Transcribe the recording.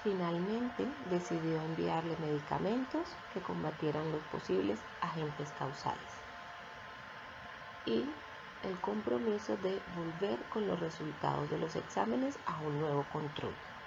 Finalmente, decidió enviarle medicamentos que combatieran los posibles agentes causales y el compromiso de volver con los resultados de los exámenes a un nuevo control.